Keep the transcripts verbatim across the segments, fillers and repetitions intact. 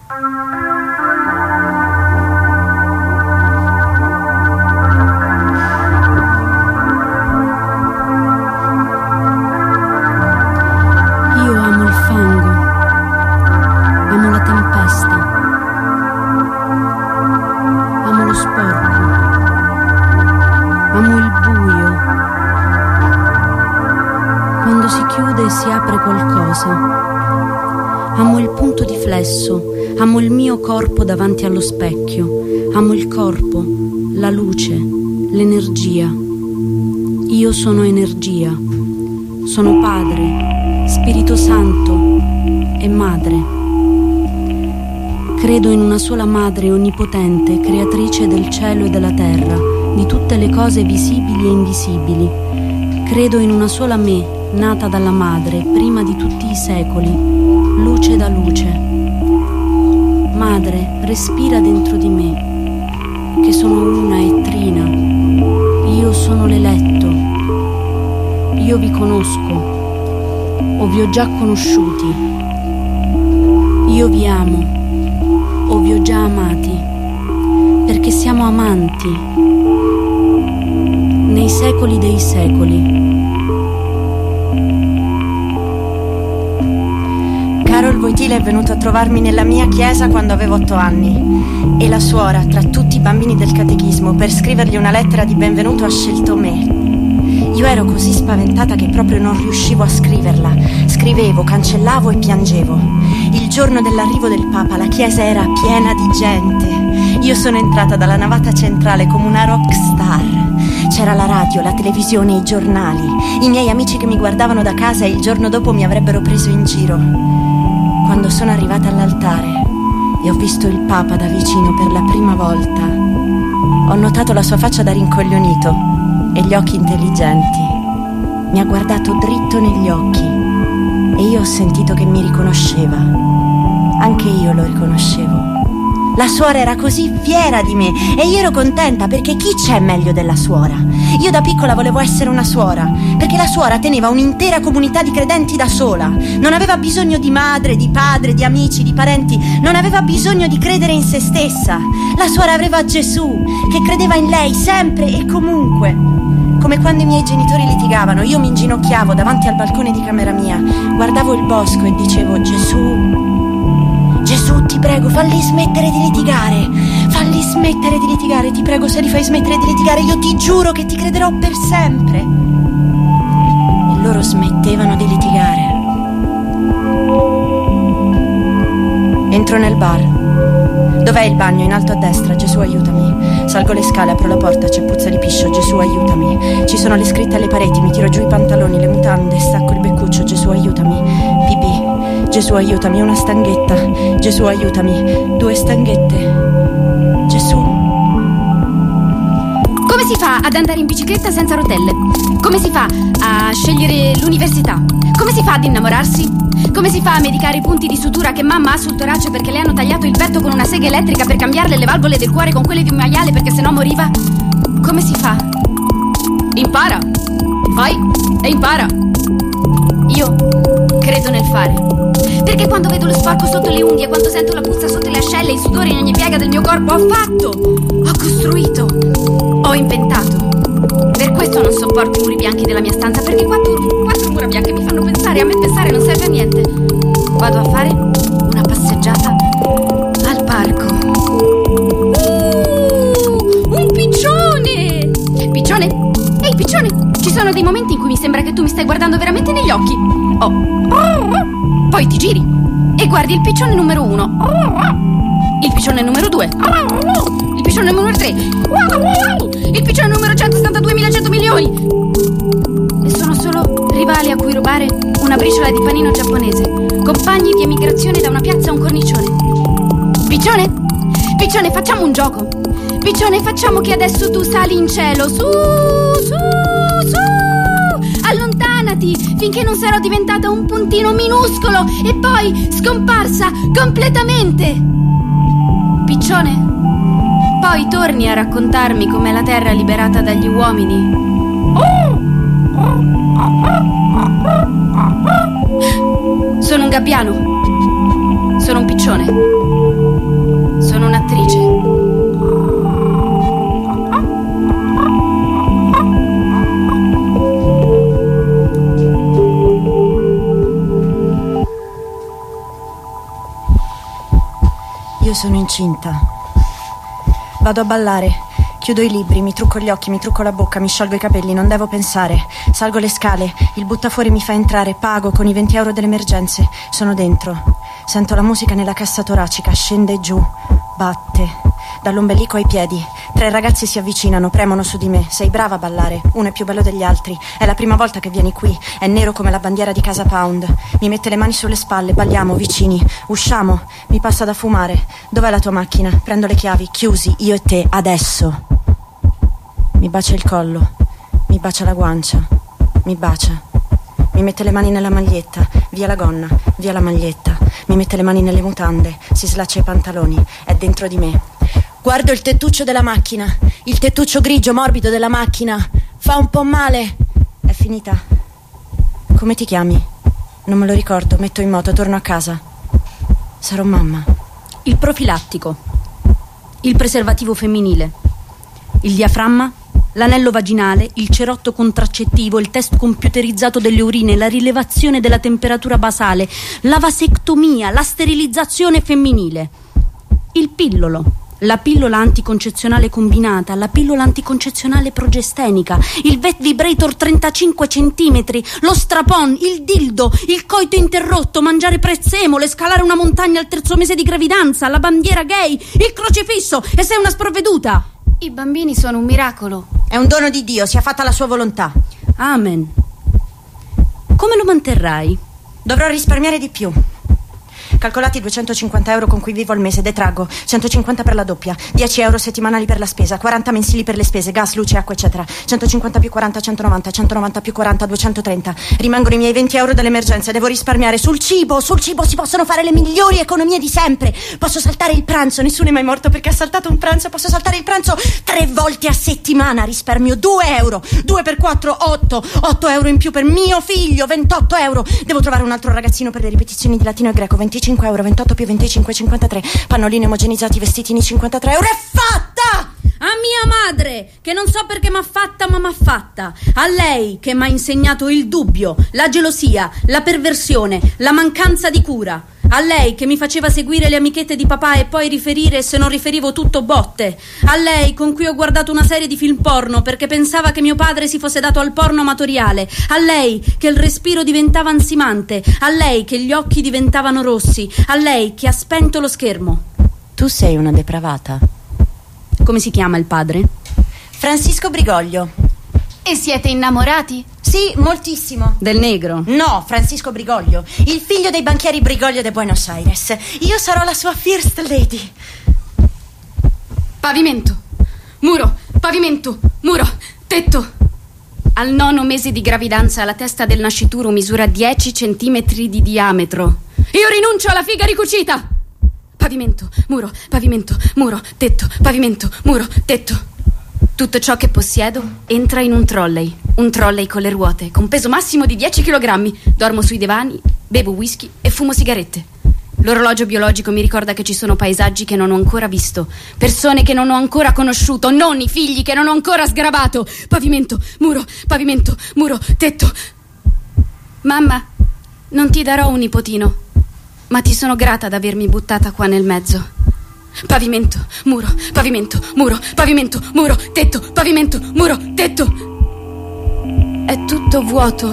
Amo il punto di flesso, amo il mio corpo davanti allo specchio, amo il corpo, la luce, l'energia. Io sono energia, sono Padre, Spirito Santo e Madre. Credo in una sola Madre onnipotente, creatrice del cielo e della terra, di tutte le cose visibili e invisibili. Credo in una sola me, nata dalla Madre, prima di tutti i secoli, luce da luce. Madre, respira dentro di me, che sono una e trina. Io sono l'eletto. Io vi conosco, o vi ho già conosciuti. Io vi amo, o vi ho già amati, perché siamo amanti nei secoli dei secoli. Carol Wojtyla è venuto a trovarmi nella mia chiesa quando avevo otto anni e la suora, tra tutti i bambini del catechismo, per scrivergli una lettera di benvenuto ha scelto me. Io ero così spaventata che proprio non riuscivo a scriverla. Scrivevo, cancellavo e piangevo. Il giorno dell'arrivo del Papa la chiesa era piena di gente. Io sono entrata dalla navata centrale come una rock star. C'era la radio, la televisione, i giornali. I miei amici che mi guardavano da casa e il giorno dopo mi avrebbero preso in giro. Quando sono arrivata all'altare e ho visto il Papa da vicino per la prima volta, ho notato la sua faccia da rincoglionito e gli occhi intelligenti. Mi ha guardato dritto negli occhi e io ho sentito che mi riconosceva. Anche io lo riconoscevo. La suora era così fiera di me e io ero contenta, perché chi c'è meglio della suora? Io da piccola volevo essere una suora, perché la suora teneva un'intera comunità di credenti da sola. Non aveva bisogno di madre, di padre, di amici, di parenti. Non aveva bisogno di credere in se stessa. La suora aveva Gesù, che credeva in lei sempre e comunque. Come quando i miei genitori litigavano, io mi inginocchiavo davanti al balcone di camera mia, guardavo il bosco e dicevo: Gesù, Gesù, ti prego, falli smettere di litigare. Falli smettere di litigare, ti prego, se li fai smettere di litigare, io ti giuro che ti crederò per sempre. E loro smettevano di litigare. Entro nel bar. Dov'è il bagno? In alto a destra. Gesù, aiutami. Salgo le scale, apro la porta, c'è puzza di piscio. Gesù, aiutami. Ci sono le scritte alle pareti, mi tiro giù i pantaloni, le mutande, stacco il beccuccio. Gesù, aiutami. Pipì. Gesù, aiutami, una stanghetta. Gesù, aiutami, due stanghette. Gesù. Come si fa ad andare in bicicletta senza rotelle? Come si fa a scegliere l'università? Come si fa ad innamorarsi? Come si fa a medicare i punti di sutura che mamma ha sul torace perché le hanno tagliato il petto con una sega elettrica per cambiarle le valvole del cuore con quelle di un maiale perché sennò moriva? Come si fa? Impara. Vai e impara. Io credo nel fare. Perché quando vedo lo sporco sotto le unghie, quando sento la puzza sotto le ascelle, il sudore in ogni piega del mio corpo, ho fatto, ho costruito, ho inventato. Per questo non sopporto i muri bianchi della mia stanza, perché quattro, quattro mura bianche mi fanno pensare, a me pensare non serve a niente. Vado a fare una passeggiata al parco. Uh, un piccione! Piccione? Ehi, piccione! Ci sono dei momenti in cui mi sembra che tu mi stai guardando veramente negli occhi. Oh. Poi ti giri e guardi il piccione numero uno, il piccione numero due, il piccione numero tre, il piccione numero centosettantaduemilacento milioni. E sono solo rivali a cui rubare una briciola di panino giapponese, compagni di emigrazione da una piazza a un cornicione. Piccione, piccione, facciamo un gioco. Piccione, facciamo che adesso tu sali in cielo, su, su, su. Allontanati finché non sarò diventata un puntino minuscolo e poi scomparsa completamente. Piccione, poi torni a raccontarmi com'è la terra liberata dagli uomini. Sono un gabbiano. Sono un piccione. Io sono incinta. Vado a ballare, chiudo i libri, mi trucco gli occhi, mi trucco la bocca, mi sciolgo i capelli, non devo pensare. Salgo le scale, il buttafuori mi fa entrare, pago con i venti euro delle emergenze. Sono dentro. Sento la musica nella cassa toracica, scende giù, batte. Dall'ombelico ai piedi. Tre ragazzi si avvicinano, premono su di me. Sei brava a ballare, uno è più bello degli altri. È la prima volta che vieni qui, è nero come la bandiera di Casa Pound. Mi mette le mani sulle spalle, balliamo vicini. Usciamo, mi passa da fumare. Dov'è la tua macchina? Prendo le chiavi, chiusi, io e te, adesso. Mi bacia il collo, mi bacia la guancia, mi bacia. Mi mette le mani nella maglietta, via la gonna, via la maglietta. Mi mette le mani nelle mutande, si slaccia i pantaloni, è dentro di me. Guardo il tettuccio della macchina, il tettuccio grigio morbido della macchina. Fa un po' male. È finita. Come ti chiami? Non me lo ricordo, metto in moto, torno a casa. Sarò mamma. Il profilattico, il preservativo femminile, il diaframma, l'anello vaginale, il cerotto contraccettivo, il test computerizzato delle urine, la rilevazione della temperatura basale, la vasectomia, la sterilizzazione femminile, il pillolo, la pillola anticoncezionale combinata, la pillola anticoncezionale progestenica, il vet vibrator trentacinque centimetri, lo strapon, il dildo, il coito interrotto, mangiare prezzemole, scalare una montagna al terzo mese di gravidanza, la bandiera gay, il crocifisso. E sei una sprovveduta. I bambini sono un miracolo. È un dono di Dio, sia fatta la sua volontà. Amen. Come lo manterrai? Dovrò risparmiare di più. Calcolati duecentocinquanta euro con cui vivo al mese, detraggo centocinquanta per la doppia, dieci euro settimanali per la spesa, quaranta mensili per le spese, gas, luce, acqua eccetera. Centocinquanta più quaranta, centonovanta, centonovanta più quaranta, duecentotrenta. Rimangono i miei venti euro dell'emergenza. Devo risparmiare sul cibo. Sul cibo si possono fare le migliori economie di sempre. Posso saltare il pranzo, nessuno è mai morto perché ha saltato un pranzo. Posso saltare il pranzo tre volte a settimana. Risparmio due euro, due per quattro, otto, otto euro in più per mio figlio, ventotto euro. Devo trovare un altro ragazzino per le ripetizioni di latino e greco, venticinque euro, ventotto più venticinque, cinquantatré. Pannolini omogenizzati, vestitini, cinquantatré euro. È fatta! A mia madre, che non so perché m'ha fatta, ma m'ha fatta. A lei, che m'ha insegnato il dubbio, la gelosia, la perversione, la mancanza di cura. A lei, che mi faceva seguire le amichette di papà e poi riferire, se non riferivo tutto botte. A lei, con cui ho guardato una serie di film porno perché pensava che mio padre si fosse dato al porno amatoriale. A lei, che il respiro diventava ansimante. A lei, che gli occhi diventavano rossi. A lei, che ha spento lo schermo. Tu sei una depravata. Come si chiama il padre? Francisco Brigoglio. E siete innamorati? Sì, moltissimo. Del negro? No, Francisco Brigoglio, il figlio dei banchieri Brigoglio de Buenos Aires. Io sarò la sua first lady. Pavimento, muro, pavimento, muro, tetto. Al nono mese di gravidanza la testa del nascituro misura dieci centimetri di diametro. Io rinuncio alla figa ricucita. Pavimento, muro, pavimento, muro, tetto, pavimento, muro, tetto. Tutto ciò che possiedo entra in un trolley. Un trolley con le ruote, con peso massimo di dieci chilogrammi. Dormo sui divani, bevo whisky e fumo sigarette. L'orologio biologico mi ricorda che ci sono paesaggi che non ho ancora visto, persone che non ho ancora conosciuto, nonni, figli che non ho ancora sgarabato. Pavimento, muro, pavimento, muro, tetto. Mamma, non ti darò un nipotino, ma ti sono grata d'avermi buttata qua nel mezzo. Pavimento, muro, pavimento, muro, pavimento, muro, tetto, pavimento, muro, tetto. È tutto vuoto.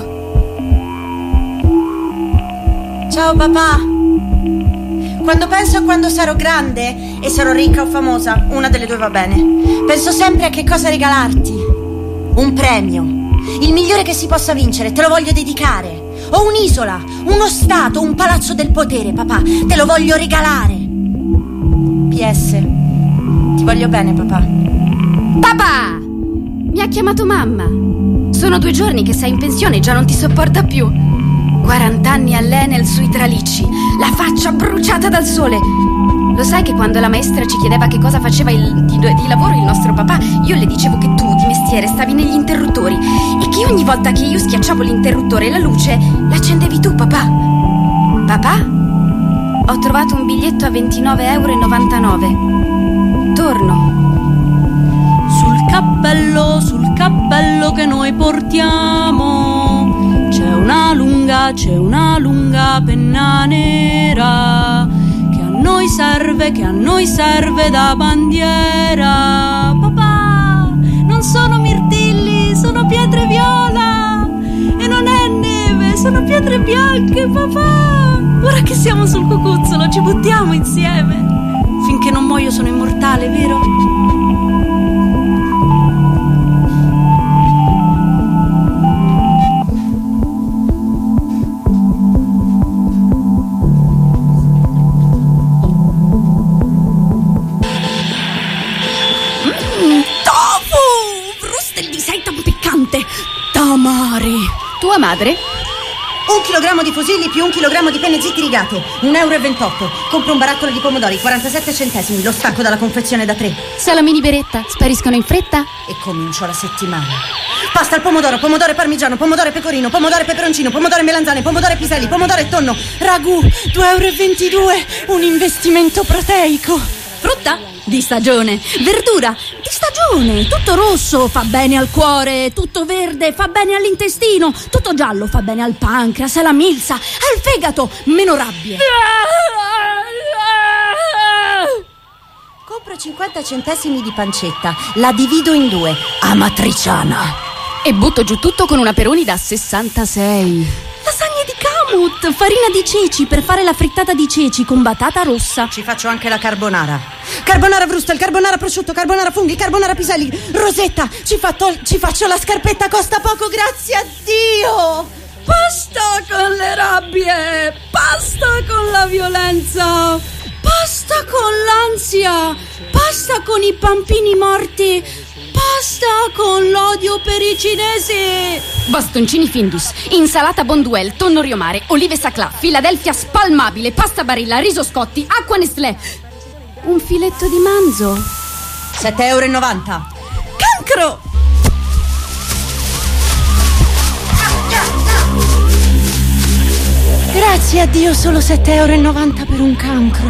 Ciao papà. Quando penso a quando sarò grande e sarò ricca o famosa, una delle due va bene, penso sempre a che cosa regalarti. Un premio, il migliore che si possa vincere, te lo voglio dedicare. O un'isola, uno stato, un palazzo del potere, papà, te lo voglio regalare. P S Ti voglio bene, papà. Papà! Mi ha chiamato mamma. Sono due giorni che sei in pensione e già non ti sopporta più. quarant'anni all'Enel sui tralicci, la faccia bruciata dal sole. Lo sai che quando la maestra ci chiedeva che cosa faceva il, di, di lavoro il nostro papà, io le dicevo che tu di mestiere stavi negli interruttori e che ogni volta che io schiacciavo l'interruttore la luce l'accendevi tu, papà. Papà? Ho trovato un biglietto a ventinove euro e novantanove. Torno. Sul cappello, sul cappello che noi portiamo c'è una lunga, c'è una lunga penna nera che a noi sa serve, che a noi serve da bandiera. Papà, non sono mirtilli, sono pietre viola. E non è neve, sono pietre bianche, papà. Ora che siamo sul cucuzzolo ci buttiamo insieme. Finché non muoio sono immortale, vero? Tamari. Tua madre? Un chilogrammo di fusilli più un chilogrammo di penne zitti rigate, un euro e ventotto. Compro un barattolo di pomodori, quarantasette centesimi. Lo stacco dalla confezione da tre. Salamini beretta, spariscono in fretta? E comincio la settimana. Pasta al pomodoro, pomodoro parmigiano, pomodoro pecorino, pomodoro peperoncino, pomodoro melanzane, pomodoro piselli, pomodoro e tonno. Ragù, due euro e ventidue. Un investimento proteico. Frutta? Di stagione. Verdura? Di stagione. Tutto rosso fa bene al cuore, tutto verde fa bene all'intestino, tutto giallo fa bene al pancreas, alla milza, al fegato. Meno rabbie. Compro cinquanta centesimi di pancetta, la divido in due, amatriciana. E butto giù tutto con una Peroni da sessantasei. Lasagne di Kamut, farina di ceci per fare la frittata di ceci con batata rossa. Ci faccio anche la carbonara. Carbonara vrustel, carbonara prosciutto, carbonara funghi, carbonara piselli. Rosetta, ci, fatto, ci faccio la scarpetta, costa poco, grazie a Dio. Basta con le rabbie, basta con la violenza, basta con l'ansia, basta con i bambini morti, basta con l'odio per i cinesi. Bastoncini Findus, insalata Bonduelle, tonno riomare, olive Saclà, Philadelphia spalmabile, pasta Barilla, riso Scotti, acqua Nestlé. Un filetto di manzo, sette euro e novanta. Cancro! Grazie a Dio, solo sette euro e novanta per un cancro.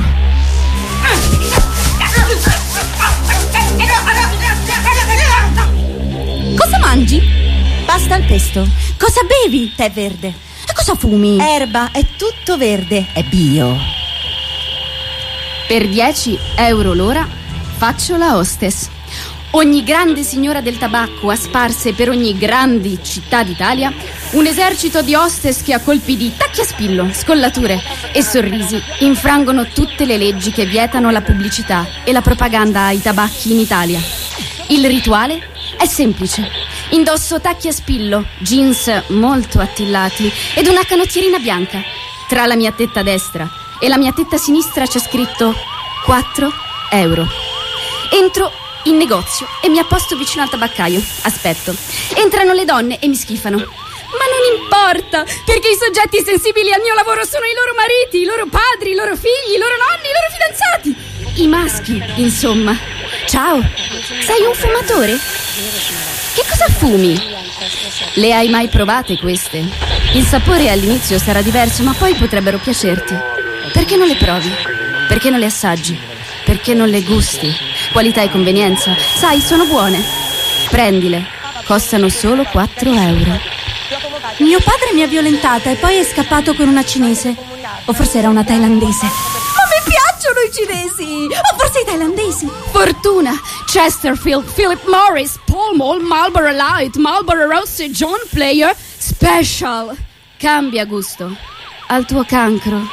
Cosa mangi? Pasta al pesto. Cosa bevi? Tè verde. E cosa fumi? Erba, è tutto verde, è bio. Per dieci euro l'ora faccio la hostess. Ogni grande signora del tabacco ha sparse per ogni grande città d'Italia un esercito di hostess che a colpi di tacchi a spillo, scollature e sorrisi infrangono tutte le leggi che vietano la pubblicità e la propaganda ai tabacchi in Italia. Il rituale è semplice. Indosso tacchi a spillo, jeans molto attillati ed una canottierina bianca. Tra la mia tetta destra e la mia tetta sinistra c'è scritto quattro euro. Entro in negozio e mi apposto vicino al tabaccaio. Aspetto. Entrano le donne e mi schifano. Ma non importa, perché i soggetti sensibili al mio lavoro sono i loro mariti, i loro padri, i loro figli, i loro nonni, i loro fidanzati. I maschi, insomma. Ciao, sei un fumatore? Che cosa fumi? Le hai mai provate queste? Il sapore all'inizio sarà diverso, ma poi potrebbero piacerti. Perché non le provi? Perché non le assaggi? Perché non le gusti? Qualità e convenienza. Sai, sono buone. Prendile. Costano solo quattro euro. Mio padre mi ha violentata e poi è scappato con una cinese. O forse era una thailandese. Ma mi piacciono i cinesi! O forse i thailandesi. Fortuna, Chesterfield, Philip Morris, Pall Mall, Marlboro Light, Marlboro Rossi, John Player, Special. Cambia gusto. Al tuo cancro.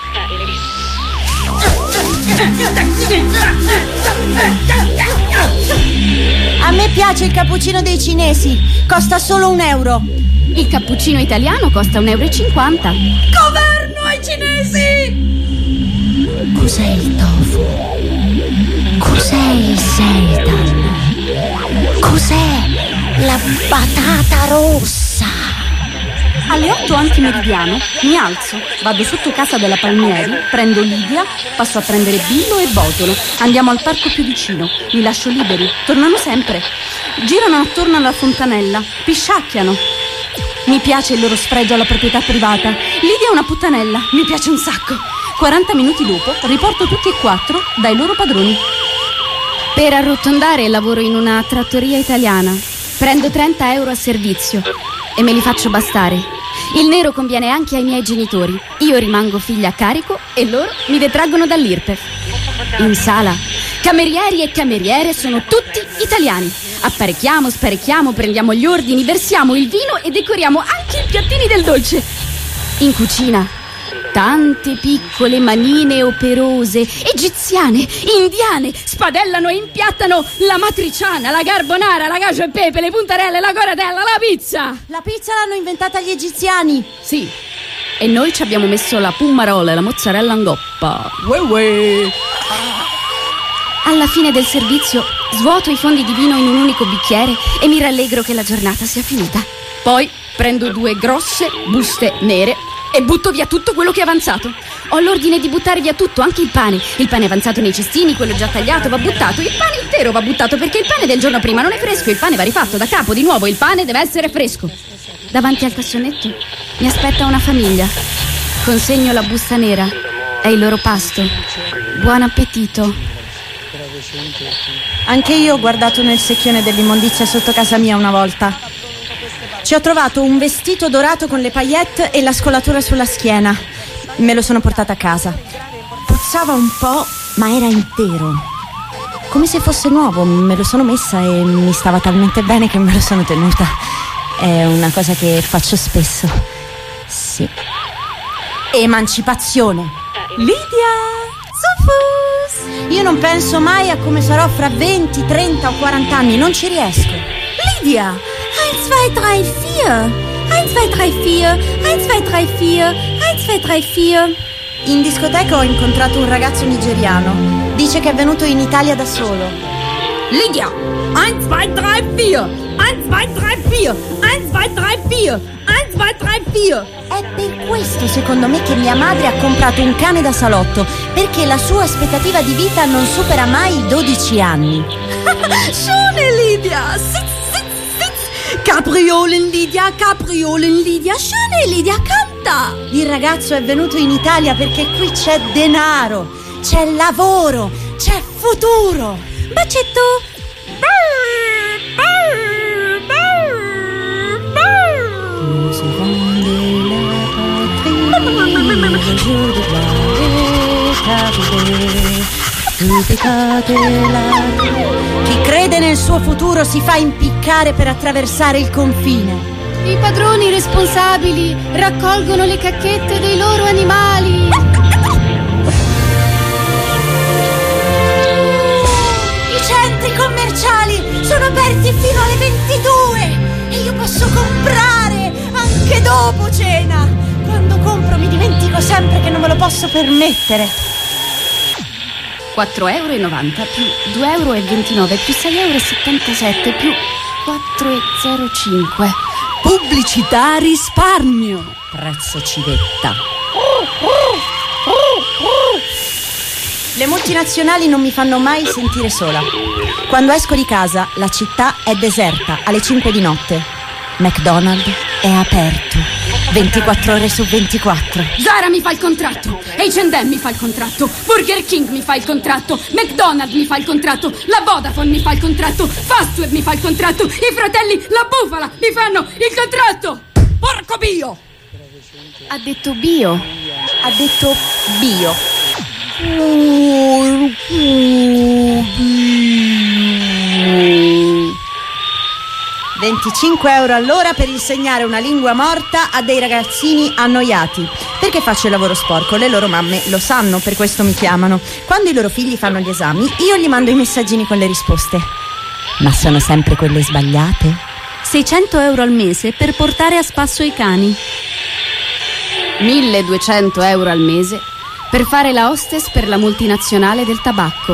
A me piace il cappuccino dei cinesi. Costa solo un euro. Il cappuccino italiano costa un euro e cinquanta. Governo ai cinesi! Cos'è il tofu? Cos'è il seitan? Cos'è la batata rossa? Alle otto antimeridiano mi alzo, vado sotto casa della Palmieri, prendo Lidia, passo a prendere Billo e Botolo, andiamo al parco più vicino, li lascio liberi, tornano sempre, girano attorno alla fontanella, pisciacchiano. Mi piace il loro sfregio alla proprietà privata. Lidia è una puttanella, mi piace un sacco. quaranta minuti dopo riporto tutti e quattro dai loro padroni. Per arrotondare lavoro in una trattoria italiana. Prendo trenta euro a servizio e me li faccio bastare. Il nero conviene anche ai miei genitori. Io rimango figlia a carico e loro mi detraggono dall'I R P E F. In sala, camerieri e cameriere sono tutti italiani. Apparecchiamo, sparecchiamo, prendiamo gli ordini, versiamo il vino e decoriamo anche i piattini del dolce. In cucina, tante piccole manine operose, egiziane, indiane, spadellano e impiattano la matriciana, la carbonara, la cacio e pepe, le puntarelle, la coratella, la pizza. La pizza l'hanno inventata gli egiziani. Sì, e noi ci abbiamo messo la pummarola e la mozzarella in goppa. Uè uè. Alla fine del servizio svuoto i fondi di vino in un unico bicchiere e mi rallegro che la giornata sia finita. Poi prendo due grosse buste nere e butto via tutto quello che è avanzato. Ho l'ordine di buttare via tutto, anche il pane. Il pane avanzato nei cestini, quello già tagliato va buttato. Il pane intero va buttato perché il pane del giorno prima non è fresco. Il pane va rifatto da capo di nuovo. Il pane deve essere fresco. Davanti al cassonetto mi aspetta una famiglia. Consegno la busta nera. È il loro pasto. Buon appetito. Anche io ho guardato nel secchione dell'immondizia sotto casa mia una volta. Ci ho trovato un vestito dorato con le paillette e la scolatura sulla schiena. Me lo sono portata a casa. Puzzava un po', ma era intero. Come se fosse nuovo. Me lo sono messa e mi stava talmente bene che me lo sono tenuta. È una cosa che faccio spesso. Sì. Emancipazione. Lidia! Sofus! Io non penso mai a come sarò fra venti, trenta o quaranta anni. Non ci riesco. Lidia! eins, zwei, drei, vier. eins, zwei, drei, vier. eins, zwei, drei, vier. eins, zwei, drei, vier. In discoteca ho incontrato un ragazzo nigeriano. Dice che è venuto in Italia da solo. Lidia! eins, zwei, drei, vier. eins, zwei, drei, vier. eins, zwei, drei, vier. eins, zwei, drei, vier. È per questo, secondo me, che mia madre ha comprato un cane da salotto, perché la sua aspettativa di vita non supera mai i dodici anni. Schöne Lidia! Sitz, sitz, sitz! Capriolen Lidia, Capriolen Lidia, schöne Lidia, canta! Il ragazzo è venuto in Italia perché qui c'è denaro, c'è lavoro, c'è futuro. Bacetto! Chi crede nel suo futuro si fa impiccare per attraversare il confine. I padroni responsabili raccolgono le cacchette dei loro animali. I centri commerciali sono aperti fino alle ventidue e io posso comprare anche dopo cena. Quando compro mi dimentico sempre che non me lo posso permettere. quattro e novanta euro più due e ventinove euro più sei e settantasette euro più quattro e zero cinque. Pubblicità risparmio. Prezzo civetta. Le multinazionali non mi fanno mai sentire sola. Quando esco di casa la città è deserta alle cinque di notte. McDonald's è aperto ventiquattro ore su ventiquattro. Zara mi fa il contratto, acca and emme mi fa il contratto, Burger King mi fa il contratto, McDonald's mi fa il contratto, la Vodafone mi fa il contratto, Fastweb mi fa il contratto, i fratelli La Bufala mi fanno il contratto. Porco bio! Ha detto bio. Ha detto bio. venticinque euro all'ora per insegnare una lingua morta a dei ragazzini annoiati. Perché faccio il lavoro sporco? Le loro mamme lo sanno, per questo mi chiamano. Quando i loro figli fanno gli esami, io gli mando i messaggini con le risposte. Ma sono sempre quelle sbagliate? seicento euro al mese per portare a spasso i cani. milleduecento euro al mese per fare la hostess per la multinazionale del tabacco.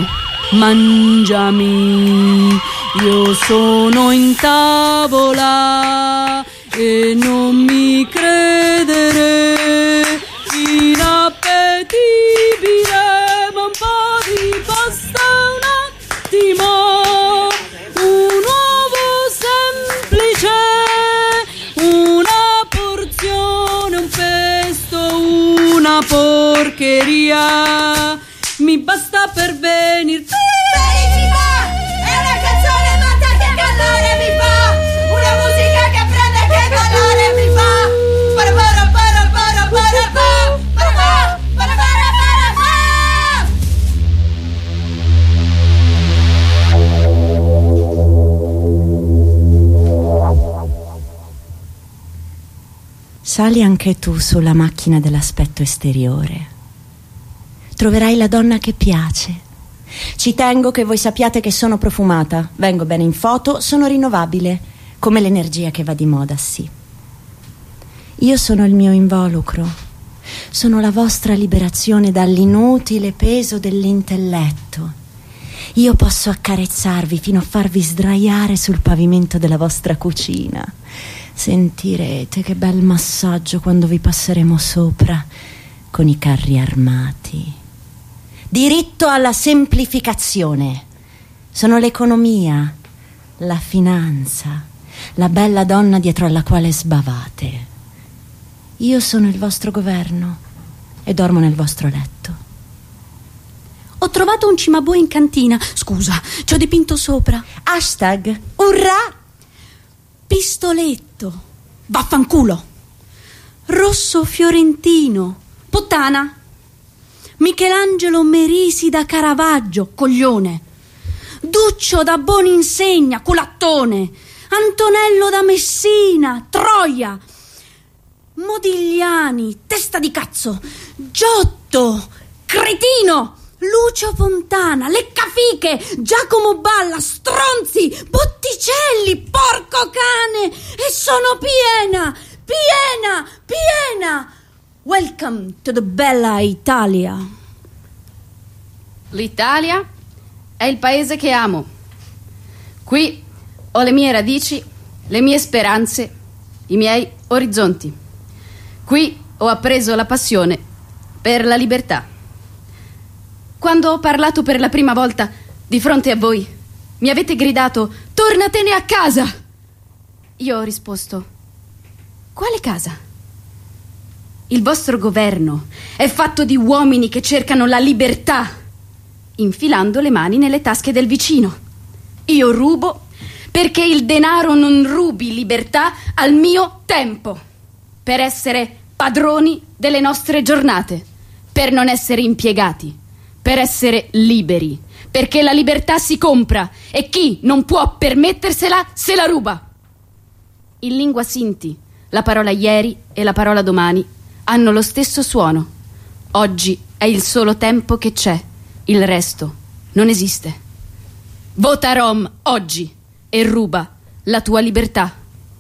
Mangiami, io sono in tavola e non mi credere, inappetibile, ma un po' di pasta un attimo, un uovo semplice, una porzione, un pesto, una porcheria, mi basta per venir. Felicità! È una canzone matta che calore mi fa! Una musica che prende che calore mi fa! Para para para para para para para para para para para. Sali anche tu sulla macchina dell'aspetto esteriore. Troverai la donna che piace. Ci tengo che voi sappiate che sono profumata, vengo bene in foto, sono rinnovabile, come l'energia che va di moda, sì. Io sono il mio involucro, sono la vostra liberazione dall'inutile peso dell'intelletto. Io posso accarezzarvi fino a farvi sdraiare sul pavimento della vostra cucina. Sentirete che bel massaggio quando vi passeremo sopra con i carri armati. Diritto alla semplificazione. Sono l'economia, la finanza, la bella donna dietro alla quale sbavate. Io sono il vostro governo e dormo nel vostro letto. Ho trovato un cimabue in cantina. Scusa, ci ho dipinto sopra. Hashtag urrà! Pistoletto. Vaffanculo. Rosso fiorentino. Puttana. Michelangelo Merisi da Caravaggio. Coglione. Duccio da Boninsegna. Culattone. Antonello da Messina. Troia. Modigliani. Testa di cazzo. Giotto. Cretino. Lucio Fontana, Leccafiche, Giacomo Balla, Stronzi, Botticelli, porco cane! E sono piena, piena, piena! Welcome to the bella Italia. L'Italia è il paese che amo. Qui ho le mie radici, le mie speranze, i miei orizzonti. Qui ho appreso la passione per la libertà. Quando ho parlato per la prima volta di fronte a voi, mi avete gridato: tornatene a casa! Io ho risposto: quale casa? Il vostro governo è fatto di uomini che cercano la libertà, infilando le mani nelle tasche del vicino. Io rubo perché il denaro non rubi libertà al mio tempo, per essere padroni delle nostre giornate, per non essere impiegati, per essere liberi, perché la libertà si compra e chi non può permettersela se la ruba. In lingua sinti, la parola ieri e la parola domani hanno lo stesso suono. Oggi è il solo tempo che c'è, il resto non esiste. Vota Rom oggi e ruba la tua libertà.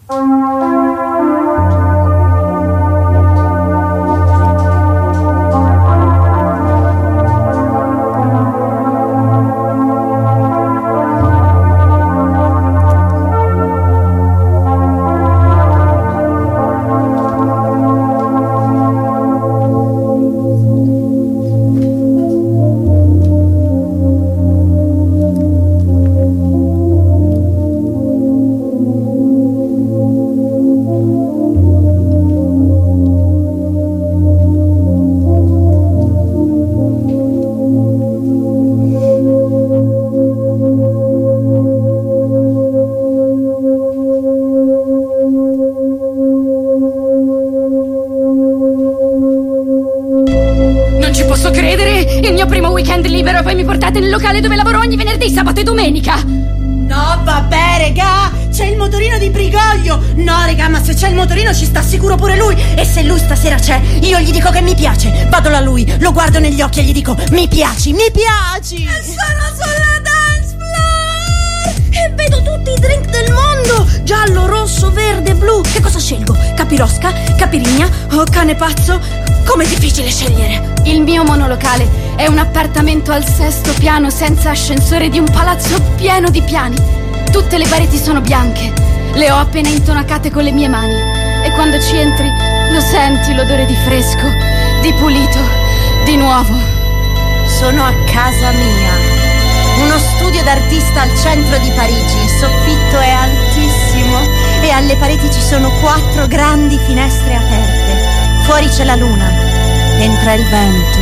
Nel locale dove lavoro ogni venerdì, sabato e domenica. No, vabbè, regà, c'è il motorino di Brigoglio. No, regà, ma se c'è il motorino ci sta sicuro pure lui. E se lui stasera c'è, io gli dico che mi piace. Vado da lui, lo guardo negli occhi e gli dico: mi piaci, mi piaci. E sono sulla dance floor e vedo tutti i drink del mondo: giallo, rosso, verde, blu. Che cosa scelgo? Capirosca, capirigna o cane pazzo? Com'è difficile scegliere. Il mio monolocale è un appartamento al sesto piano senza ascensore di un palazzo pieno di piani. Tutte le pareti sono bianche, le ho appena intonacate con le mie mani. E quando ci entri lo senti l'odore di fresco, di pulito, di nuovo. Sono a casa mia, uno studio d'artista al centro di Parigi. Il soffitto è altissimo e alle pareti ci sono quattro grandi finestre aperte. Fuori c'è la luna, entra il vento.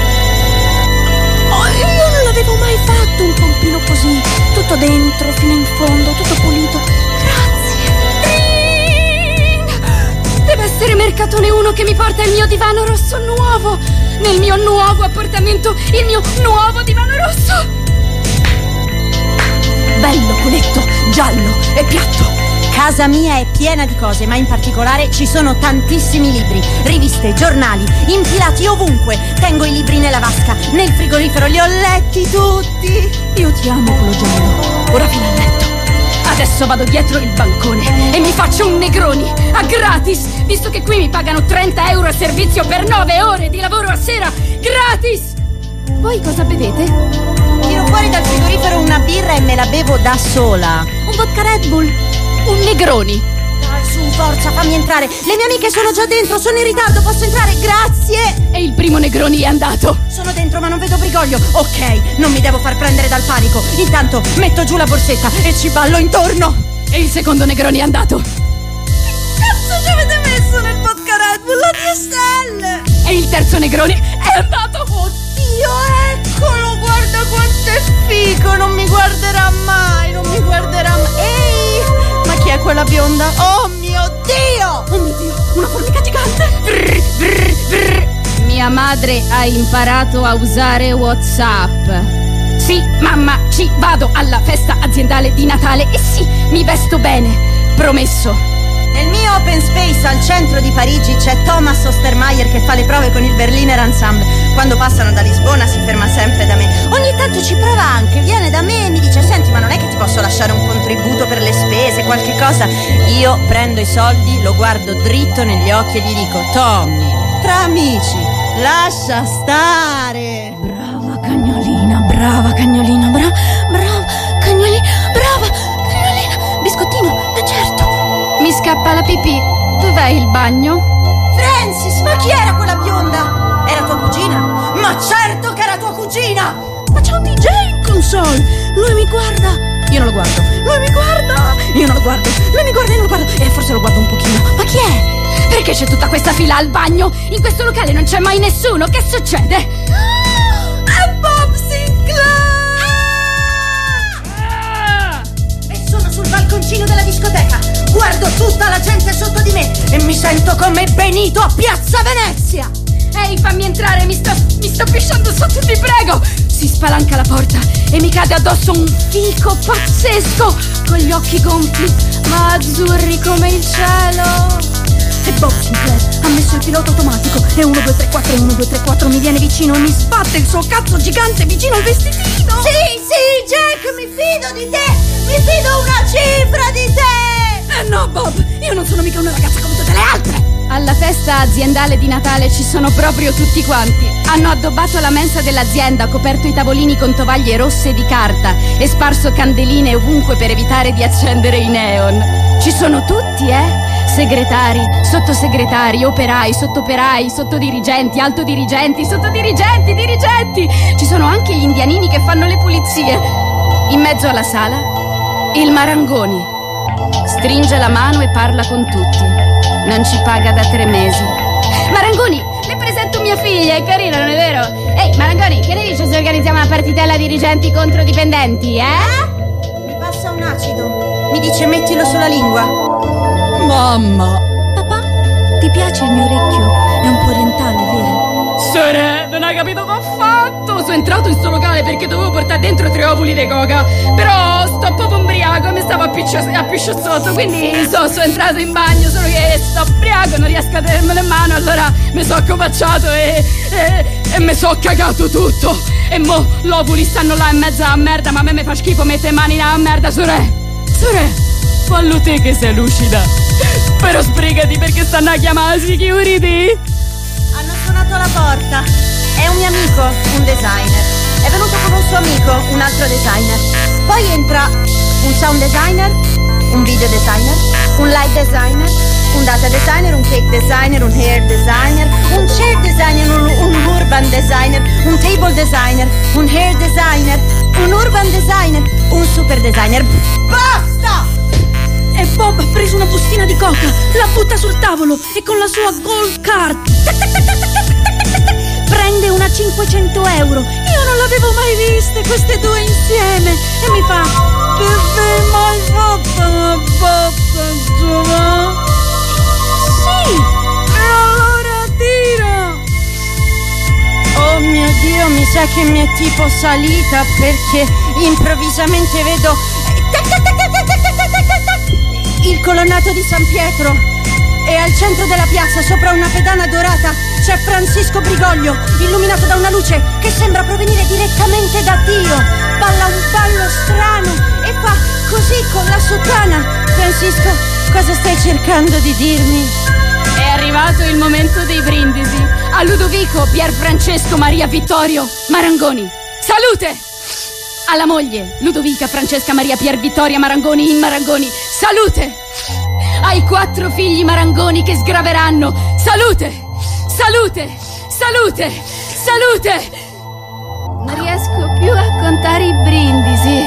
Oh, io non l'avevo mai fatto un pompino così, tutto dentro, fino in fondo, tutto pulito. Grazie. Deve essere Mercatone uno che mi porta il mio divano rosso nuovo. Nel mio nuovo appartamento, il mio nuovo divano rosso. Bello, culetto, giallo e piatto. Casa mia è piena di cose, ma in particolare ci sono tantissimi libri, riviste, giornali, impilati ovunque. Tengo i libri nella vasca, nel frigorifero, li ho letti tutti. Io ti amo, Cologiello. Ora fino a letto. Adesso vado dietro il bancone e mi faccio un Negroni a gratis, visto che qui mi pagano trenta euro a servizio per nove ore di lavoro a sera. Gratis! Voi cosa bevete? Tiro fuori dal frigorifero una birra e me la bevo da sola. Un vodka Red Bull? Un Negroni? Dai, su, forza, fammi entrare. Le mie amiche sono già dentro, sono in ritardo, posso entrare? Grazie! E il primo Negroni è andato. Sono dentro ma non vedo Brigoglio. Ok, non mi devo far prendere dal panico. Intanto metto giù la borsetta e ci ballo intorno. E il secondo Negroni è andato. Che cazzo ci avete messo nel vodka Red Bull? La dieci stelle! E il terzo Negroni è andato. Oddio, eccolo, guarda quanto è figo. Non mi guarderà mai, non mi guarderà mai. Ehi, ma chi è quella bionda? Oh mio Dio! Oh mio Dio, una formica gigante. Brr, brr, brr. Mia madre ha imparato a usare WhatsApp. Sì, mamma, ci vado alla festa aziendale di Natale. E sì, mi vesto bene, promesso. Nel mio open space al centro di Parigi c'è Thomas Ostermeier che fa le prove con il Berliner Ensemble. Quando passano da Lisbona si ferma sempre da me. Ogni tanto ci prova anche, viene da me e mi dice: senti, ma non è che ti posso lasciare un contributo per le spese, qualche cosa? Io prendo i soldi, lo guardo dritto negli occhi e gli dico: Tommy, tra amici, lascia stare. Brava cagnolina, brava cagnolina, bra- brava cagnolina, brava cagnolina. Biscottino, è certo. Mi scappa la pipì. Dov'è il bagno? Francis, ma chi era quella bionda? Era tua cugina? Ma certo che era tua cugina! Ma c'è un D J in console! Lui mi guarda! Io non lo guardo! Lui mi guarda! Io non lo guardo! Lui mi guarda e non lo guardo! E forse lo guardo un pochino! Ma chi è? Perché c'è tutta questa fila al bagno? In questo locale non c'è mai nessuno! Che succede? È Bob Sinclair! Ah! E sono sul balconcino della discoteca! Guardo tutta la gente sotto di me e mi sento come Benito a Piazza Venezia! Ehi, fammi entrare, mi sto, mi sto pisciando sotto, ti prego! Si spalanca la porta e mi cade addosso un fico pazzesco, con gli occhi gonfi, ma azzurri come il cielo. E Bob Sinclair ha messo il pilota automatico e uno, due, tre, quattro, uno, due, tre, quattro mi viene vicino e mi sbatte il suo cazzo gigante vicino al vestitino. Sì, sì, Jack, mi fido di te! Mi fido una cifra di te! Eh no, Bob, io non sono mica una ragazza come tutte le altre! Alla festa aziendale di Natale ci sono proprio tutti quanti. Hanno addobbato la mensa dell'azienda, coperto i tavolini con tovaglie rosse di carta e sparso candeline ovunque per evitare di accendere i neon. Ci sono tutti, eh? Segretari, sottosegretari, operai, sottoperai, sottodirigenti, altodirigenti, sottodirigenti, dirigenti. Ci sono anche gli indianini che fanno le pulizie. In mezzo alla sala, il Marangoni. Stringe la mano e parla con tutti. Non ci paga da tre mesi. Marangoni, le presento mia figlia, è carina, non è vero? Ehi, Marangoni, che ne dice se organizziamo una partitella dirigenti contro dipendenti, eh? Mi passa un acido. Mi dice mettilo sulla lingua. Mamma. Papà, ti piace il mio orecchio? È un po' orientale, vero? Sere, non hai capito che ho fatto? Sono entrato in sto locale perché dovevo portare dentro tre ovuli di coca. Però sto proprio ubriaco e mi stavo a piscio sotto. Quindi so, sono entrato in bagno, solo che sto ubriaco, non riesco a tenermelo in mano. Allora mi sono accovacciato e, e, e mi sono cagato tutto. E mo l'ovuli stanno là in mezzo alla merda, ma a me mi fa schifo mettere le mani nella merda. Sore, sore, fallo te che sei lucida. Però sbrigati perché stanno a chiamare la security. Hanno suonato alla porta. È un mio amico, un designer. È venuto con un suo amico, un altro designer. Poi entra un sound designer, un video designer, un light designer, un data designer, un cake designer, un hair designer, un chair designer, un, un urban designer, un table designer, un hair designer, un urban designer, un super designer. Basta! E Bob ha preso una bustina di coca, la butta sul tavolo e con la sua gold card prende una cinquecento euro. Io non l'avevo mai viste queste due insieme e mi fa: che sei mai fatta una botta, Giovanna? Sì, e allora tira. Oh mio Dio, mi sa che mi è tipo salita perché improvvisamente vedo il colonnato di San Pietro. E al centro della piazza, sopra una pedana dorata, c'è Francisco Brigoglio, illuminato da una luce che sembra provenire direttamente da Dio. Balla un ballo strano e fa così con la sottana. Francisco, cosa stai cercando di dirmi? È arrivato il momento dei brindisi. A Ludovico Pier Francesco Maria Vittorio Marangoni. Salute! Alla moglie Ludovica Francesca Maria Pier Vittoria Marangoni in Marangoni. Salute! Ai quattro figli Marangoni che sgraveranno. Salute! Salute! Salute! Salute! Non riesco più a contare i brindisi.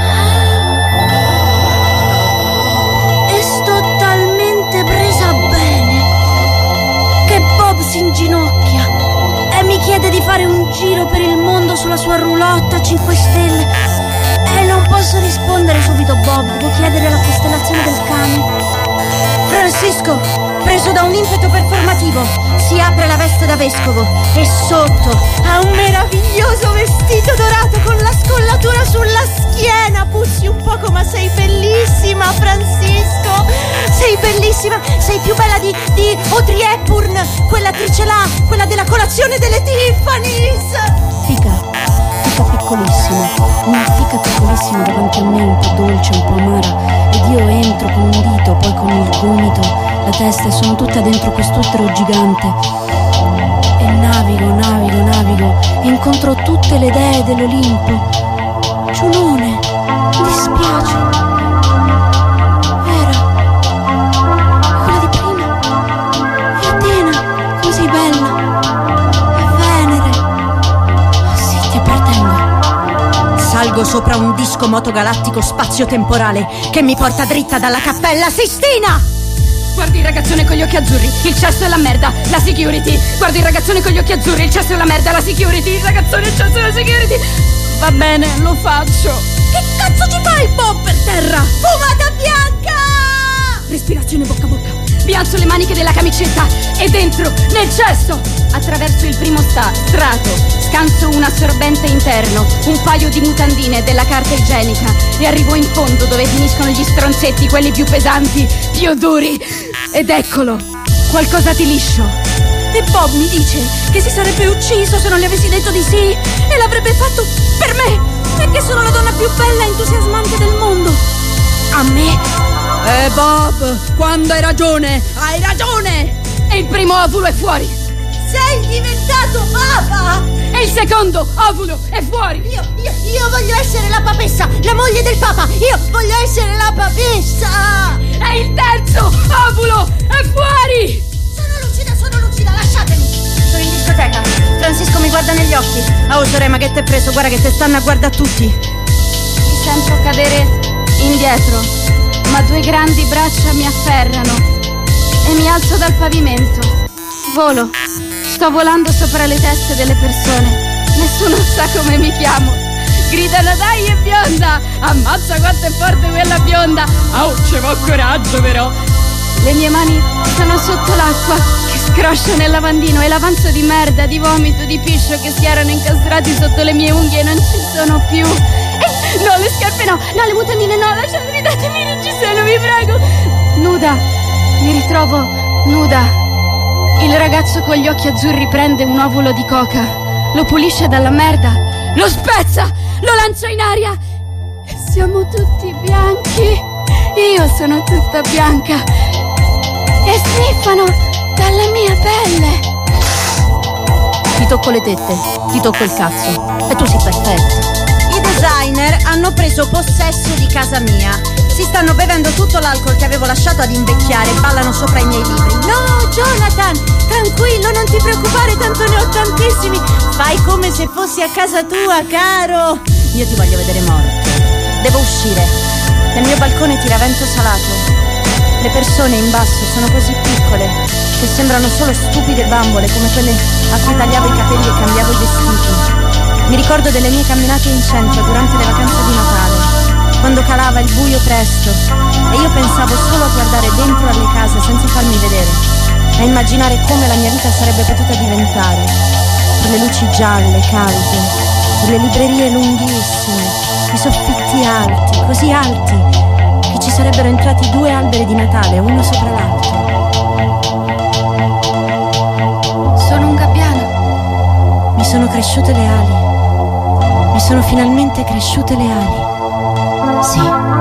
E sto talmente presa bene che Bob si inginocchia e mi chiede di fare un giro per il mondo sulla sua roulotte a cinque stelle. E non posso rispondere subito, Bob. Devo chiedere la costellazione del cane. Francisco, preso da un impeto performativo, si apre la veste da vescovo e sotto ha un meraviglioso vestito dorato con la scollatura sulla schiena. Puzzi un poco, ma sei bellissima, Francisco. Sei bellissima, sei più bella di, di Audrey Hepburn, quell'attrice là, quella della colazione delle Tiffany's. Fica, fica piccolissima, una fica piccolissima davanti a me, un po' dolce, un po' amara. Ed io entro con un dito, poi con il gomito, la testa, e sono tutta dentro quest'utero gigante. E navigo, navigo, navigo, e incontro tutte le dee dell'Olimpo. Giunone, mi dispiace. Vera, quella di prima. E Atena, come sei bella. E Venere. Ah sì, ti appartengo. Salgo sopra un disco motogalattico spazio-temporale che mi porta dritta dalla Cappella Sistina. Guardi il ragazzone con gli occhi azzurri, il cesso e la merda, la security. Guardi il ragazzone con gli occhi azzurri, il cesso e la merda, la security. Il ragazzone, il cesso e la security. Va bene, lo faccio. Che cazzo ci fai, Bob, per terra? Fumata bianca! Respirazione bocca a bocca. Vi alzo le maniche della camicetta e dentro, nel cesso, attraverso il primo sta, strato, scanso un assorbente interno, un paio di mutandine della carta igienica e arrivo in fondo dove finiscono gli stronzetti, quelli più pesanti, più duri. Ed eccolo, qualcosa di liscio. E Bob mi dice che si sarebbe ucciso se non le avessi detto di sì e l'avrebbe fatto per me e che sono la donna più bella e entusiasmante del mondo. A me? Eh Bob, quando hai ragione, hai ragione! E il primo ovulo è fuori. Sei diventato papa! E il secondo ovulo è fuori. Io, io, io voglio essere la papessa, la moglie del papa. Io voglio essere la papessa. E il terzo ovulo è fuori. Sono lucida, sono lucida, lasciatemi. Sono in discoteca. Francisco mi guarda negli occhi. Oh, Sorema, che t'è preso? Guarda che te stanno a guardare tutti. Mi sento cadere indietro, ma due grandi braccia mi afferrano e mi alzo dal pavimento. Volo. Sto volando sopra le teste delle persone. Nessuno sa come mi chiamo. Gridano: dai, è bionda! Ammazza quanto è forte quella bionda! Oh, ci vuole coraggio però! Le mie mani sono sotto l'acqua che scroscia nel lavandino e l'avanzo di merda, di vomito, di piscio che si erano incastrati sotto le mie unghie non ci sono più. Eh, no, le scarpe no, no, le mutandine no, lasciatemi, datemi il reggiseno, vi prego! Nuda, mi ritrovo nuda. Il ragazzo con gli occhi azzurri prende un ovulo di coca, lo pulisce dalla merda, lo spezza, lo lancia in aria e siamo tutti bianchi. Io sono tutta bianca e sniffano dalla mia pelle. Ti tocco le tette, ti tocco il cazzo e tu sei perfetto. I designer hanno preso possesso di casa mia. Si stanno bevendo tutto l'alcol che avevo lasciato ad invecchiare e ballano sopra i miei libri. No, Jonathan, tranquillo, non ti preoccupare, tanto ne ho tantissimi. Fai come se fossi a casa tua, caro. Io ti voglio vedere morto. Devo uscire. Nel mio balcone tira vento salato. Le persone in basso sono così piccole che sembrano solo stupide bambole, come quelle a cui tagliavo i capelli e cambiavo i vestiti. Mi ricordo delle mie camminate in centro durante le vacanze di Natale, quando calava il buio presto e io pensavo solo a guardare dentro alle case senza farmi vedere, a immaginare come la mia vita sarebbe potuta diventare, con le luci gialle, calde, le librerie lunghissime, i soffitti alti, così alti che ci sarebbero entrati due alberi di Natale, uno sopra l'altro. Sono un gabbiano. Mi sono cresciute le ali. Mi sono finalmente cresciute le ali. Sì.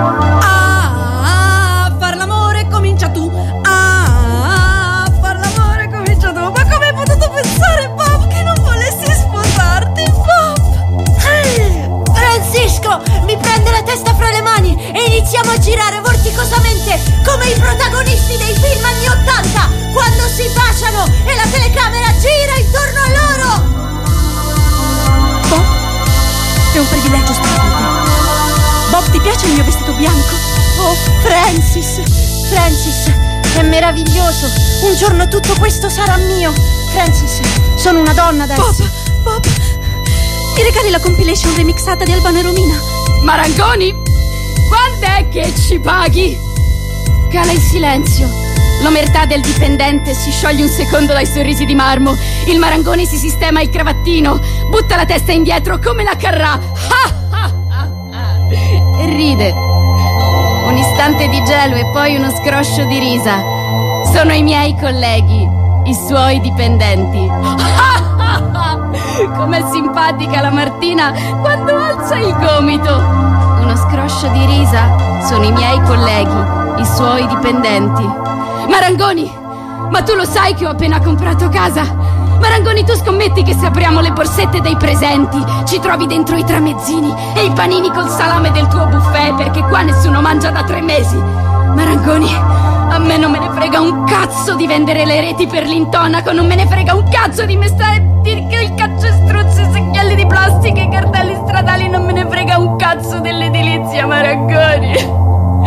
Ah, a far l'amore comincia tu. Ah, a far l'amore comincia tu. Ma come hai potuto pensare, Bob, che non volessi sposarti, Bob? Francisco mi prende la testa fra le mani e iniziamo a girare vorticosamente come i protagonisti dei film anni ottanta, quando si baciano e la telecamera gira intorno a loro. Bob, è un privilegio stare con te. Bob, ti piace il mio vestito bianco? Oh, Francis, Francis, è meraviglioso. Un giorno tutto questo sarà mio. Francis, sono una donna adesso. Bob, Bob, mi regali la compilation remixata di Albano e Romina? Marangoni, quando è che ci paghi? Cala il silenzio. L'omertà del dipendente si scioglie un secondo dai sorrisi di marmo. Il Marangoni si sistema il cravattino, butta la testa indietro come la Carrà e ride. Un istante di gelo e poi uno scroscio di risa. Sono i miei colleghi, i suoi dipendenti. Com'è simpatica la Martina quando alza il gomito. Uno scroscio di risa. Sono i miei colleghi, i suoi dipendenti. Marangoni, ma tu lo sai che ho appena comprato casa? Marangoni, tu scommetti che se apriamo le borsette dei presenti ci trovi dentro i tramezzini e i panini col salame del tuo buffet, perché qua nessuno mangia da tre mesi. Marangoni, a me non me ne frega un cazzo di vendere le reti per l'intonaco, non me ne frega un cazzo di mestare il calcestruzzo, secchielli di plastica e cartelli stradali, non me ne frega un cazzo dell'edilizia, Marangoni.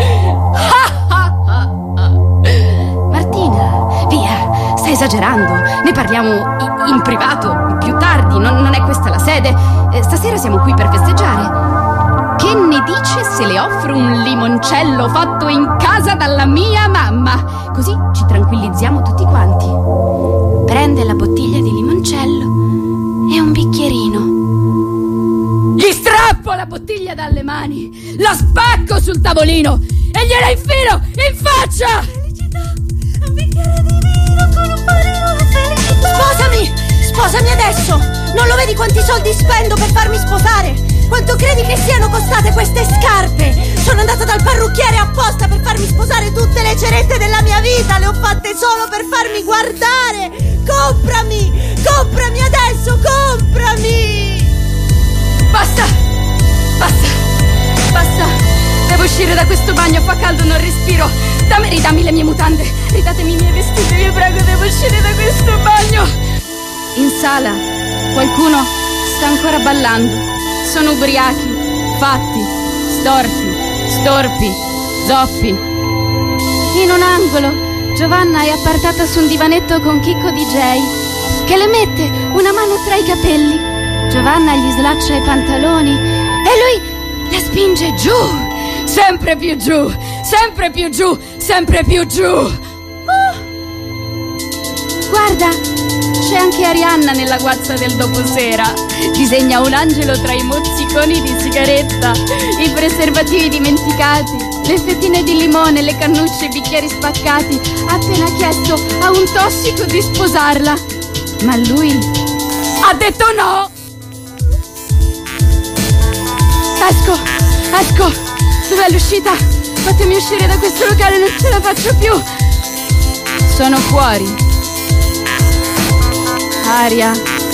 Martina, via, stai esagerando, ne parliamo in, in privato, più tardi, non, non è questa la sede, eh, stasera siamo qui per festeggiare. Che ne dice se le offro un limoncello fatto in casa dalla mia mamma? Così ci tranquillizziamo tutti quanti. Prende la bottiglia di limoncello e un bicchierino. Gli strappo la bottiglia dalle mani, la spacco sul tavolino e gliela infilo in faccia! Felicità, un bicchiere di vino con un panino di felicità. Sposami, sposami adesso. Non lo vedi quanti soldi spendo per farmi sposare? Quanto credi che siano costate queste scarpe? Sono andata dal parrucchiere apposta per farmi sposare tutte le cerette della mia vita. Le ho fatte solo per farmi guardare. Comprami, comprami adesso, comprami. Basta, basta, basta. Devo uscire da questo bagno, fa caldo, non respiro. Dammi, ridammi le mie mutande, ridatemi i miei vestiti, vi prego, devo uscire da questo bagno. In sala, qualcuno sta ancora ballando. Sono ubriachi, fatti, storti, storpi, zoppi. In un angolo, Giovanna è appartata su un divanetto con Chicco D J, che le mette una mano tra i capelli. Giovanna gli slaccia i pantaloni e lui la spinge giù, sempre più giù, sempre più giù, sempre più giù. Oh. Guarda, c'è anche Arianna nella guazza del doposera. Disegna un angelo tra i mozziconi di sigaretta, i preservativi dimenticati, le fettine di limone, le cannucce, i bicchieri spaccati. Ha appena chiesto a un tossico di sposarla, ma lui ha detto no. Esco, esco. Dov'è l'uscita? Fatemi uscire da questo locale, non ce la faccio più. Sono fuori. Aria.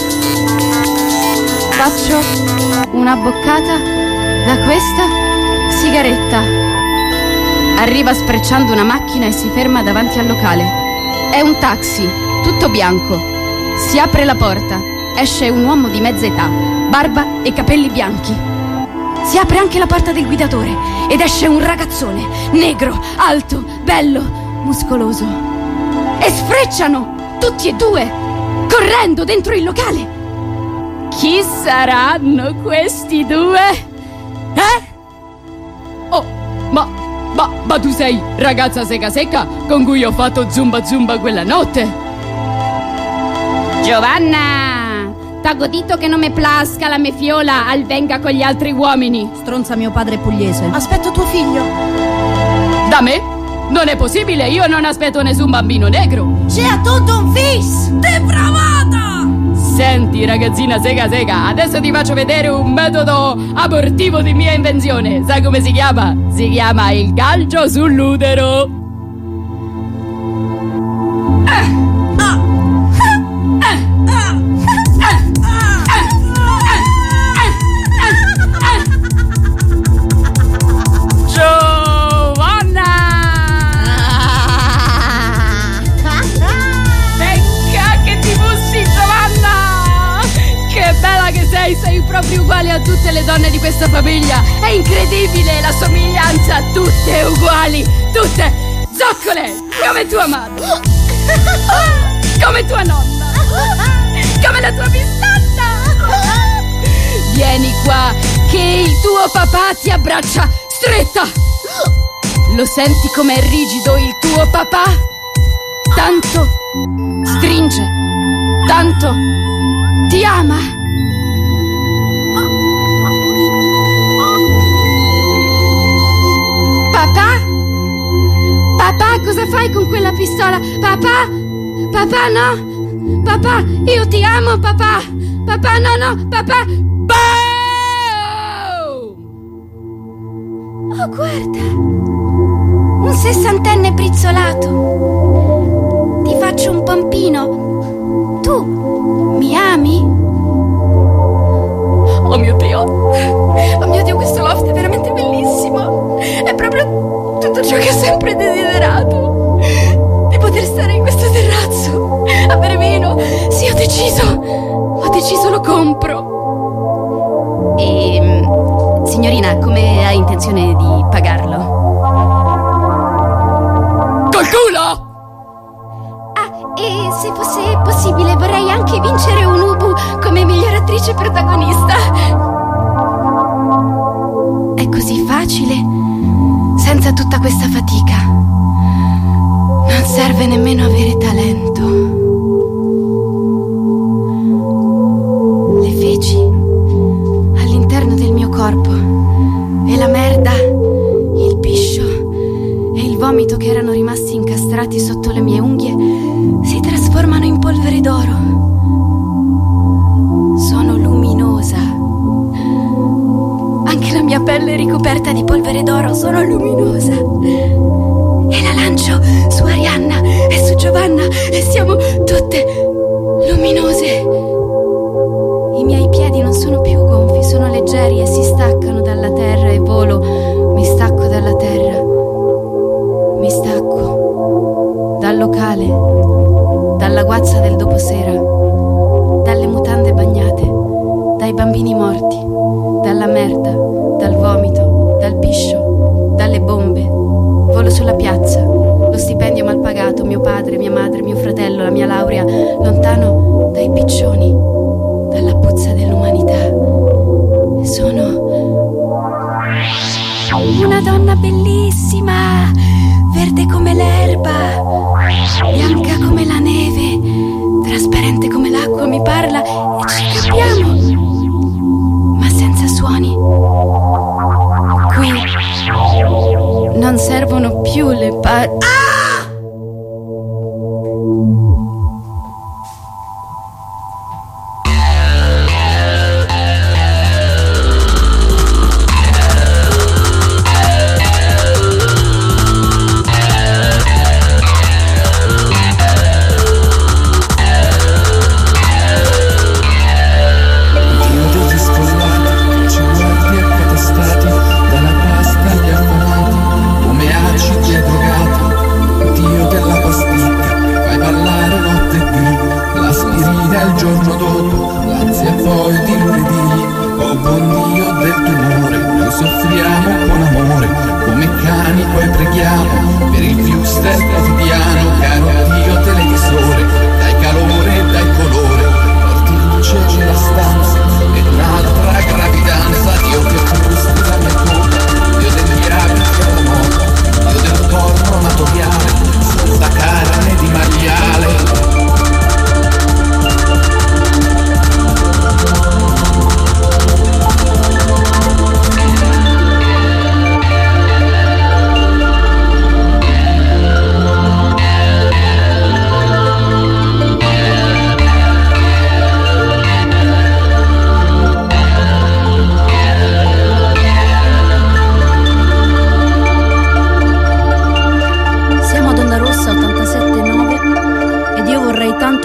Faccio una boccata da questa sigaretta. Arriva sprecciando una macchina e si ferma davanti al locale. È un taxi, tutto bianco. Si apre la porta. Esce un uomo di mezza età, barba e capelli bianchi. Si apre anche la porta del guidatore ed esce un ragazzone, negro, alto, bello, muscoloso. E sfrecciano, tutti e due, correndo dentro il locale. Chi saranno questi due? Eh? Oh, ma, ma, ma tu sei ragazza secca secca con cui ho fatto zumba zumba quella notte? Giovanna! T'ha godito che non me plasca la mia fiola al venga con gli altri uomini. Stronza, mio padre è pugliese. Aspetto tuo figlio. Da me? Non è possibile, io non aspetto nessun bambino negro. C'è tutto un fis! Depravata! Senti, ragazzina sega sega, adesso ti faccio vedere un metodo abortivo di mia invenzione. Sai come si chiama? Si chiama il calcio sull'utero. Sei proprio uguale a tutte le donne di questa famiglia. È incredibile la somiglianza, tutte uguali, tutte zoccole, come tua madre, come tua nonna, come la tua bisnonna. Vieni qua che il tuo papà ti abbraccia stretta. Lo senti com'è rigido il tuo papà? Tanto stringe, tanto ti ama. Papà? Papà, cosa fai con quella pistola? Papà? Papà, no! Papà, io ti amo, papà! Papà, no, no, papà! Boom! Oh, guarda! Un sessantenne brizzolato! Ti faccio un pompino! Tu mi ami? Oh mio Dio! Oh mio Dio, questo loft è veramente bellissimo! È proprio tutto ciò che ho sempre desiderato! Di poter stare in questo terrazzo a bere vino! Sì, ho deciso! Ho deciso, lo compro! E... signorina, come ha intenzione di pagarlo? Col culo! E se fosse possibile vorrei anche vincere un Ubu come miglior attrice protagonista. È così facile, senza tutta questa fatica. Non serve nemmeno avere talento. Le feci all'interno del mio corpo e la merda, il piscio e il vomito che erano rimasti incastrati sotto le mie unghie si trasformano in polvere d'oro. Sono luminosa. Anche la mia pelle è ricoperta di polvere d'oro. Sono luminosa. E la lancio su Arianna e su Giovanna e siamo tutte luminose. I miei piedi non sono più gonfi, sono leggeri e si staccano dalla terra e volo. Mi stacco dalla terra. Mi stacco dal locale, dalla guazza del doposera, dalle mutande bagnate, dai bambini morti, dalla merda, dal vomito, dal piscio, dalle bombe. Volo sulla piazza, lo stipendio mal pagato, mio padre, mia madre, mio fratello, la mia laurea, lontano dai piccioni, dalla puzza dell'umanità. Sono una donna bellissima, verde come l'erba, bianca come la neve, trasparente come l'acqua, mi parla e ci capiamo, ma senza suoni. Qui non servono più le pa... Ah!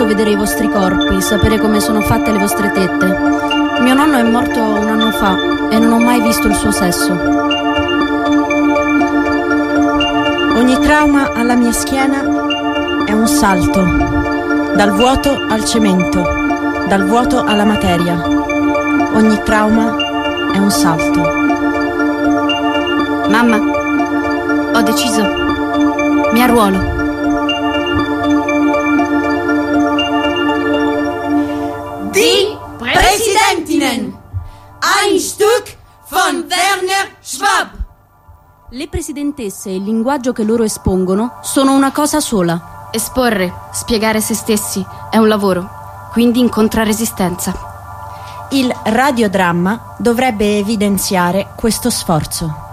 vedere i vostri corpi, sapere come sono fatte le vostre tette. Mio nonno è morto un anno fa e non ho mai visto il suo sesso. Ogni trauma alla mia schiena è un salto, dal vuoto al cemento, dal vuoto alla materia. Ogni trauma è un salto. Mamma, ho deciso. Mi arruolo. Die Präsidentinnen. Ein Stück von Werner Schwab. Le presidentesse e il linguaggio che loro espongono sono una cosa sola. Esporre, spiegare se stessi è un lavoro, quindi incontra resistenza. Il radiodramma dovrebbe evidenziare questo sforzo.